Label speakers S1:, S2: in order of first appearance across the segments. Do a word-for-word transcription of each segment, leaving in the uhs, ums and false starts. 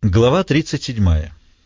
S1: Глава тридцать семь.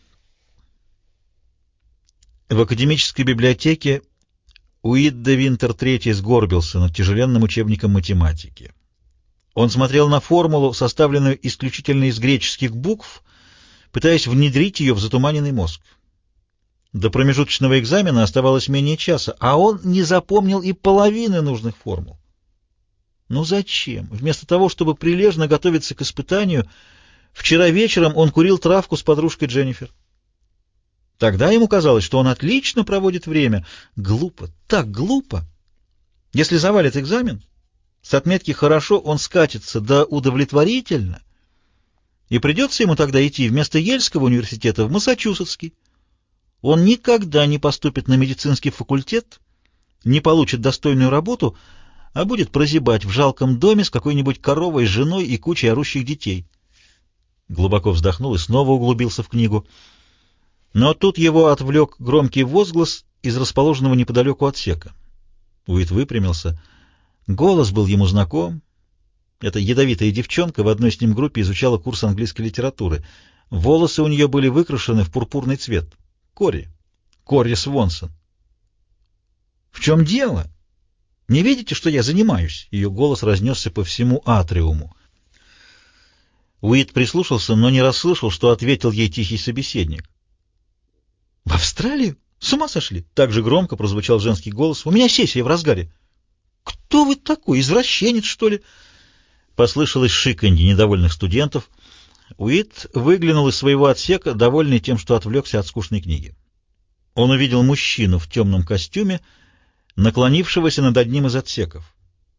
S1: В академической библиотеке Уит де Винтер третий сгорбился над тяжеленным учебником математики. Он смотрел на формулу, составленную исключительно из греческих букв, пытаясь внедрить ее в затуманенный мозг. До промежуточного экзамена оставалось менее часа, а он не запомнил и половины нужных формул. Ну зачем? Вместо того, чтобы прилежно готовиться к испытанию, вчера вечером он курил травку с подружкой Дженнифер. Тогда ему казалось, что он отлично проводит время. Глупо, так глупо. Если завалит экзамен, с отметки «хорошо» он скатится до «удовлетворительно», и придется ему тогда идти вместо Ельского университета в Массачусетский. Он никогда не поступит на медицинский факультет, не получит достойную работу, а будет прозябать в жалком доме с какой-нибудь коровой, женой и кучей орущих детей. Глубоко вздохнул и снова углубился в книгу. Но тут его отвлек громкий возглас из расположенного неподалеку отсека. Уит выпрямился. Голос был ему знаком. Эта ядовитая девчонка в одной с ним группе изучала курс английской литературы. Волосы у нее были выкрашены в пурпурный цвет. Кори. Кори Свонсон. «В чем дело? Не видите, что я занимаюсь?» Ее голос разнесся по всему атриуму. Уит прислушался, но не расслышал, что ответил ей тихий собеседник. «В Австралию? С ума сошли?» Так же громко прозвучал женский голос. «У меня сессия в разгаре». «Кто вы такой? Извращенец, что ли?» Послышалось шиканье недовольных студентов. Уит выглянул из своего отсека, довольный тем, что отвлекся от скучной книги. Он увидел мужчину в темном костюме, наклонившегося над одним из отсеков.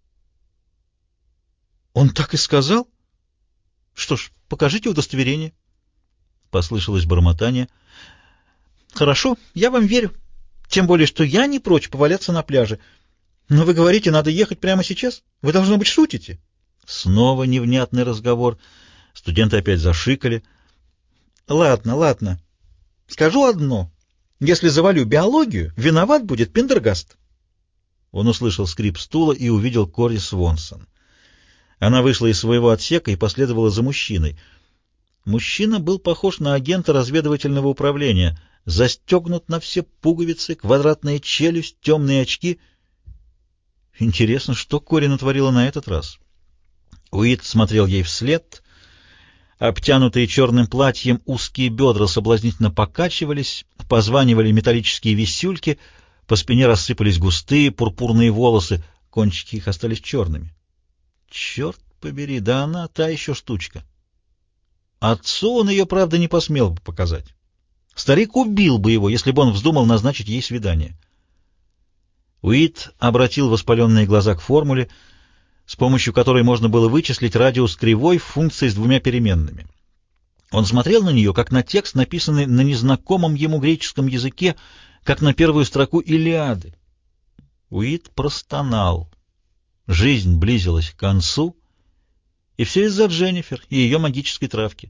S1: «Он так и сказал? Что ж, покажите удостоверение». Послышалось бормотание. «Хорошо, я вам верю. Тем более, что я не прочь поваляться на пляже. Но вы говорите, надо ехать прямо сейчас? Вы, должно быть, шутите». Снова невнятный разговор. Студенты опять зашикали. «Ладно, ладно. Скажу одно. Если завалю биологию, виноват будет Пендергаст». Он услышал скрип стула и увидел Кори Свонсон. Она вышла из своего отсека и последовала за мужчиной. Мужчина был похож на агента разведывательного управления. Застегнут на все пуговицы, квадратная челюсть, темные очки. Интересно, что Кори натворила на этот раз? Уит смотрел ей вслед. Обтянутые черным платьем узкие бедра соблазнительно покачивались, позванивали металлические висюльки, по спине рассыпались густые пурпурные волосы, кончики их остались черными. Черт побери, да она та еще штучка. Отцу он ее, правда, не посмел бы показать. Старик убил бы его, если бы он вздумал назначить ей свидание. Уит обратил воспаленные глаза к формуле, с помощью которой можно было вычислить радиус кривой в функции с двумя переменными. Он смотрел на нее, как на текст, написанный на незнакомом ему греческом языке, как на первую строку Илиады. Уит простонал. Жизнь близилась к концу, и все из-за Дженнифер и ее магической травки.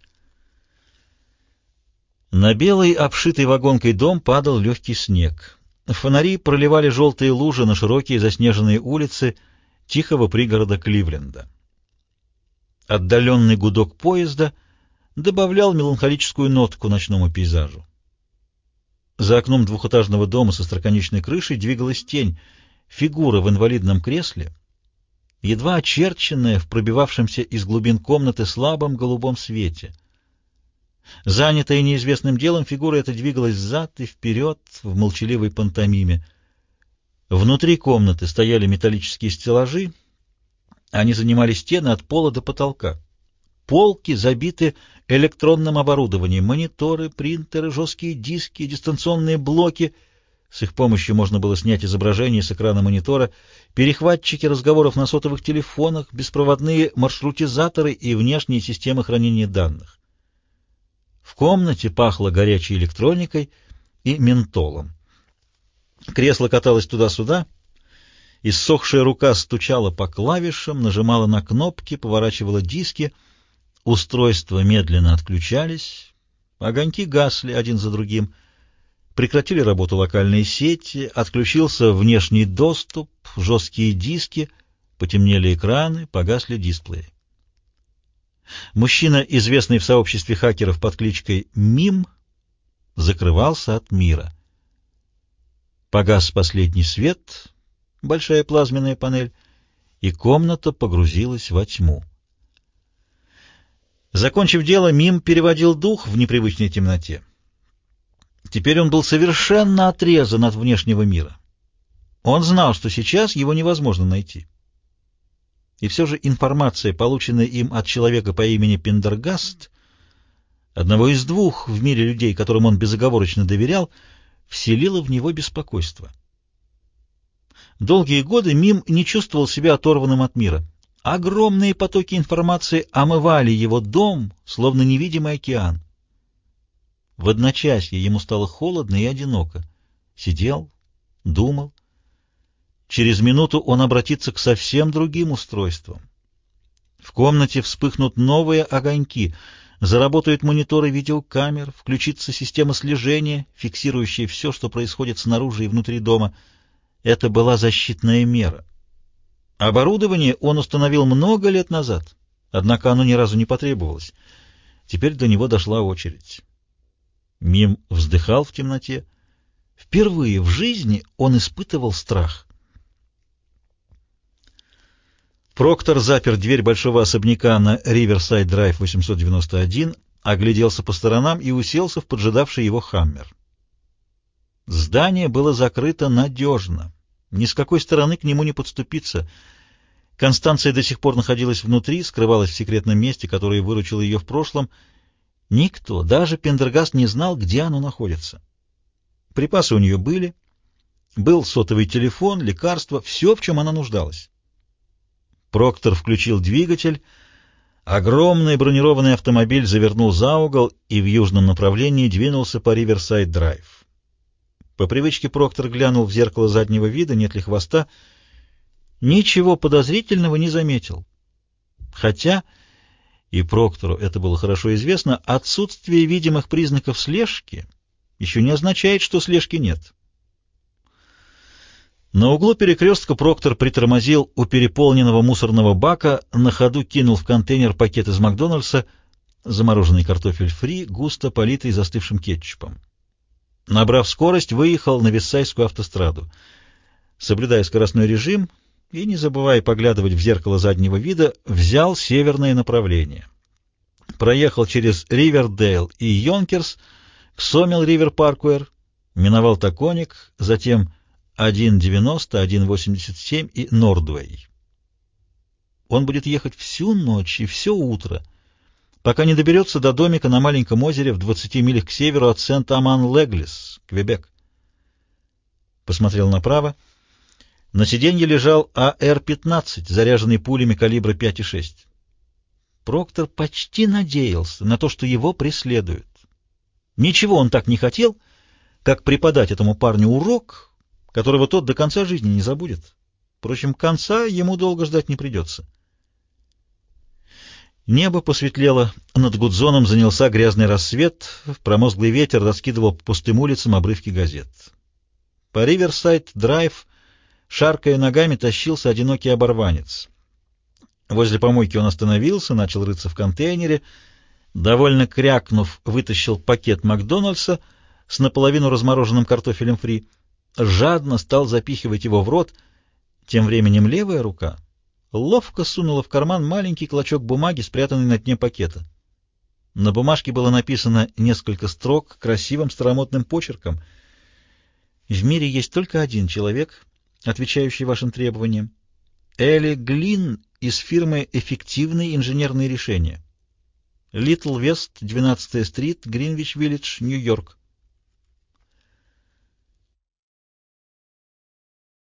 S1: На белый, обшитый вагонкой дом падал легкий снег. Фонари проливали желтые лужи на широкие заснеженные улицы тихого пригорода Кливленда. Отдаленный гудок поезда добавлял меланхолическую нотку ночному пейзажу. За окном двухэтажного дома со остроконечной крышей двигалась тень, фигура в инвалидном кресле, едва очерченная в пробивавшемся из глубин комнаты слабом голубом свете. Занятая неизвестным делом, фигура эта двигалась взад и вперед в молчаливой пантомиме. Внутри комнаты стояли металлические стеллажи, они занимали стены от пола до потолка. Полки забиты электронным оборудованием, мониторы, принтеры, жесткие диски, дистанционные блоки. С их помощью можно было снять изображение с экрана монитора, перехватчики разговоров на сотовых телефонах, беспроводные маршрутизаторы и внешние системы хранения данных. В комнате пахло горячей электроникой и ментолом. Кресло каталось туда-сюда, иссохшая рука стучала по клавишам, нажимала на кнопки, поворачивала диски. Устройства медленно отключались, огоньки гасли один за другим. Прекратили работу локальные сети, отключился внешний доступ, жесткие диски, потемнели экраны, погасли дисплеи. Мужчина, известный в сообществе хакеров под кличкой Мим, закрывался от мира. Погас последний свет, большая плазменная панель, и комната погрузилась во тьму. Закончив дело, Мим переводил дух в непривычной темноте. Теперь он был совершенно отрезан от внешнего мира. Он знал, что сейчас его невозможно найти. И все же информация, полученная им от человека по имени Пендергаст, одного из двух в мире людей, которым он безоговорочно доверял, вселила в него беспокойство. Долгие годы Мим не чувствовал себя оторванным от мира. Огромные потоки информации омывали его дом, словно невидимый океан. В одночасье ему стало холодно и одиноко. Сидел, думал. Через минуту он обратится к совсем другим устройствам. В комнате вспыхнут новые огоньки, заработают мониторы видеокамер, включится система слежения, фиксирующая все, что происходит снаружи и внутри дома. Это была защитная мера. Оборудование он установил много лет назад, однако оно ни разу не потребовалось. Теперь до него дошла очередь. Мим вздыхал в темноте. Впервые в жизни он испытывал страх. Проктор запер дверь большого особняка на Риверсайд-драйв восемьсот девяносто один, огляделся по сторонам и уселся в поджидавший его «Хаммер». Здание было закрыто надежно. Ни с какой стороны к нему не подступиться. Констанция до сих пор находилась внутри, скрывалась в секретном месте, которое выручило ее в прошлом. Никто, даже Пендергаст, не знал, где оно находится. Припасы у нее были. Был сотовый телефон, лекарства, все, в чем она нуждалась. Проктор включил двигатель. Огромный бронированный автомобиль завернул за угол и в южном направлении двинулся по Риверсайд-драйв. По привычке Проктор глянул в зеркало заднего вида, нет ли хвоста. Ничего подозрительного не заметил. Хотя, и Проктору это было хорошо известно, отсутствие видимых признаков слежки еще не означает, что слежки нет. На углу перекрестка Проктор притормозил у переполненного мусорного бака, на ходу кинул в контейнер пакет из Макдональдса, замороженный картофель фри, густо политый застывшим кетчупом. Набрав скорость, выехал на Виссайскую автостраду. Соблюдая скоростной режим и не забывая поглядывать в зеркало заднего вида, взял северное направление. Проехал через Ривердейл и Йонкерс к Сомел-Ривер-Паркуэр, миновал Токоник, затем один девяносто, один восемьдесят семь и Нордвей. Он будет ехать всю ночь и все утро, пока не доберется до домика на маленьком озере в двадцати милях к северу от Сент-Аман-Леглис, Квебек. Посмотрел направо. На сиденье лежал А Р пятнадцать, заряженный пулями калибра пять и шесть. Проктор почти надеялся на то, что его преследуют. Ничего он так не хотел, как преподать этому парню урок, которого тот до конца жизни не забудет. Впрочем, конца ему долго ждать не придется. Небо посветлело, над Гудзоном занялся грязный рассвет, промозглый ветер раскидывал по пустым улицам обрывки газет. По Риверсайд-драйв, шаркая ногами, тащился одинокий оборванец. Возле помойки он остановился, начал рыться в контейнере, довольно крякнув, вытащил пакет Макдональдса с наполовину размороженным картофелем фри, жадно стал запихивать его в рот. Тем временем левая рука ловко сунула в карман маленький клочок бумаги, спрятанный на дне пакета. На бумажке было написано несколько строк красивым старомодным почерком. «В мире есть только один человек, отвечающий вашим требованиям. Элли Глин из фирмы «Эффективные инженерные решения». Литл Вест, двенадцатая стрит, Гринвич-Виллидж, Нью-Йорк.